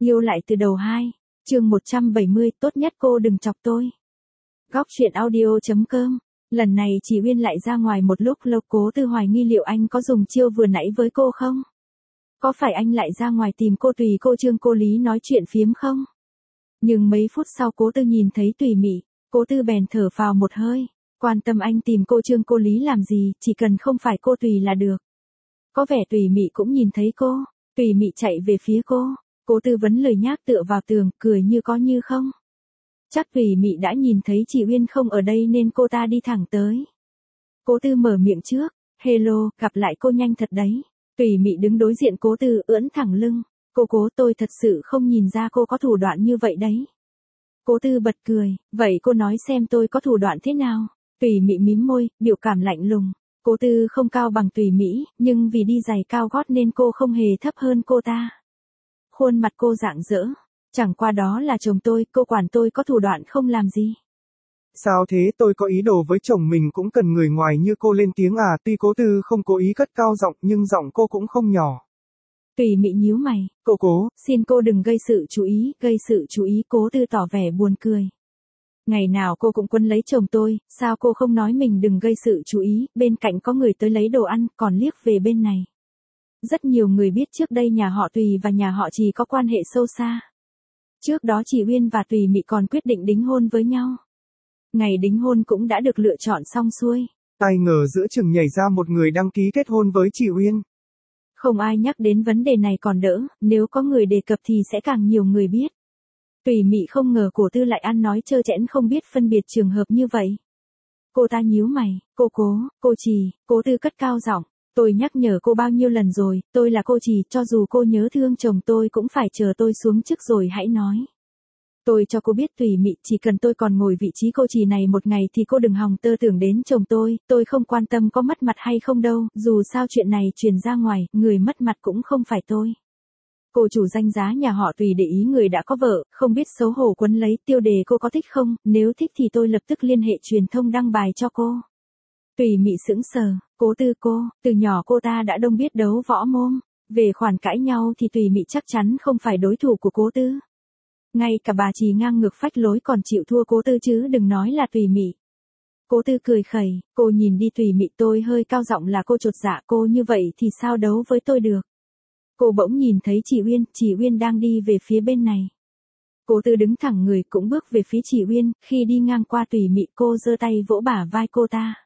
Yêu lại từ đầu 2, chương 170, tốt nhất cô đừng chọc tôi. Góc truyện audio.com. Lần này chị Uyên lại ra ngoài một lúc lâu, Cố Tư hoài nghi liệu anh có dùng chiêu vừa nãy với cô không? Có phải anh lại ra ngoài tìm cô Tùy cô Trương cô Lý nói chuyện phiếm không? Nhưng mấy phút sau Cố Tư nhìn thấy Tùy Mị, Cố Tư bèn thở phào một hơi, quan tâm anh tìm cô Trương cô Lý làm gì, chỉ cần không phải cô Tùy là được. Có vẻ Tùy Mị cũng nhìn thấy cô, Tùy Mị chạy về phía cô, Cố Tư vẫn lười nhác tựa vào tường, cười như có như không. Chắc Tùy Mị đã nhìn thấy chị Uyên không ở đây nên cô ta đi thẳng tới. Cố Tư mở miệng trước, hello, gặp lại cô nhanh thật đấy. Tùy Mị đứng đối diện Cố Tư ưỡn thẳng lưng, Cố tôi thật sự không nhìn ra cô có thủ đoạn như vậy đấy. Cố Tư bật cười, vậy cô nói xem tôi có thủ đoạn thế nào? Tùy Mị mím môi, biểu cảm lạnh lùng. Cố Tư không cao bằng Tùy Mị, nhưng vì đi giày cao gót nên cô không hề thấp hơn cô ta. Khuôn mặt cô rạng rỡ, chẳng qua đó là chồng tôi, cô quản tôi có thủ đoạn không làm gì. Sao thế, tôi có ý đồ với chồng mình cũng cần người ngoài như cô lên tiếng à? Tuy Cố Tư không cố ý cất cao giọng nhưng giọng cô cũng không nhỏ. Tùy Mị nhíu mày, Cố, xin cô đừng gây sự chú ý, Cố Tư tỏ vẻ buồn cười. Ngày nào cô cũng quấn lấy chồng tôi, sao cô không nói mình đừng gây sự chú ý, bên cạnh có người tới lấy đồ ăn, còn liếc về bên này. Rất nhiều người biết trước đây nhà họ Tùy và nhà họ Trì có quan hệ sâu xa. Trước đó chị Uyên và Tùy Mị còn quyết định đính hôn với nhau. Ngày đính hôn cũng đã được lựa chọn xong xuôi. Ai ngờ giữa chừng nhảy ra một người đăng ký kết hôn với chị Uyên. Không ai nhắc đến vấn đề này còn đỡ, nếu có người đề cập thì sẽ càng nhiều người biết. Tùy Mị không ngờ Cố Tư lại ăn nói trơ trẽn không biết phân biệt trường hợp như vậy. Cô ta nhíu mày, cô Trì, Cố Tư cất cao giọng, tôi nhắc nhở cô bao nhiêu lần rồi, tôi là cô Trì, cho dù cô nhớ thương chồng tôi cũng phải chờ tôi xuống trước rồi hãy nói. Tôi cho cô biết Tùy Mị, chỉ cần tôi còn ngồi vị trí cô Trì này một ngày thì cô đừng hòng tơ tưởng đến chồng tôi không quan tâm có mất mặt hay không đâu, dù sao chuyện này truyền ra ngoài, người mất mặt cũng không phải tôi. Cô chủ danh giá nhà họ Tùy để ý người đã có vợ, không biết xấu hổ quấn lấy, tiêu đề cô có thích không, nếu thích thì tôi lập tức liên hệ truyền thông đăng bài cho cô. Tùy Mị sững sờ, Cố Tư từ nhỏ cô ta đã đông biết đấu võ mồm, về khoản cãi nhau thì Tùy Mị chắc chắn không phải đối thủ của Cố Tư. Ngay cả bà Trì ngang ngược phách lối còn chịu thua Cố Tư chứ đừng nói là Tùy Mị. Cố Tư cười khẩy, cô nhìn đi Tùy Mị, tôi hơi cao giọng là cô chột dạ, cô như vậy thì sao đấu với tôi được. Cô bỗng nhìn thấy chị Uyên đang đi về phía bên này. Cố Tư đứng thẳng người cũng bước về phía chị Uyên, khi đi ngang qua Tùy Mị cô giơ tay vỗ bả vai cô ta.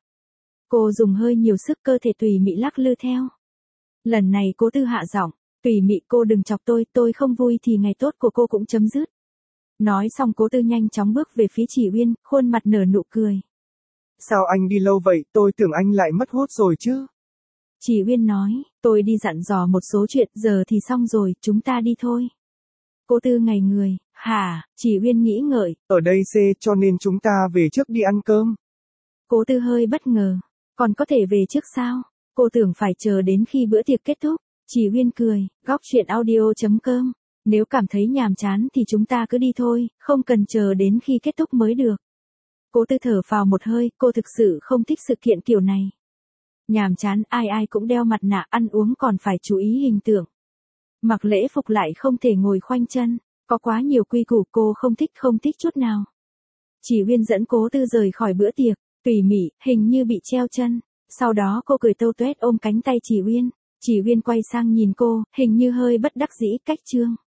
Cô dùng hơi nhiều sức, cơ thể Tùy Mị lắc lư theo. Lần này Cố Tư hạ giọng, Tùy Mị cô đừng chọc tôi không vui thì ngày tốt của cô cũng chấm dứt. Nói xong Cố Tư nhanh chóng bước về phía chị Uyên, khuôn mặt nở nụ cười. Sao anh đi lâu vậy, tôi tưởng anh lại mất hút rồi chứ. Chị Uyên nói, tôi đi dặn dò một số chuyện, giờ thì xong rồi, chúng ta đi thôi. Cố Tư ngây người, hả, chị Uyên nghĩ ngợi. Ở đây C cho nên chúng ta về trước đi ăn cơm. Cố Tư hơi bất ngờ, còn có thể về trước sao? Cô tưởng phải chờ đến khi bữa tiệc kết thúc. Chị Uyên cười, góc truyện audio.com. Nếu cảm thấy nhàm chán thì chúng ta cứ đi thôi, không cần chờ đến khi kết thúc mới được. Cố Tư thở phào một hơi, cô thực sự không thích sự kiện kiểu này. Nhàm chán, ai cũng đeo mặt nạ, ăn uống còn phải chú ý hình tượng. Mặc lễ phục lại không thể ngồi khoanh chân, có quá nhiều quy củ cô không thích chút nào. Chị Uyên dẫn Cố Tư rời khỏi bữa tiệc, Tùy Mị hình như bị treo chân, sau đó cô cười tâu tuét ôm cánh tay chị Uyên quay sang nhìn cô, hình như hơi bất đắc dĩ, cách trương.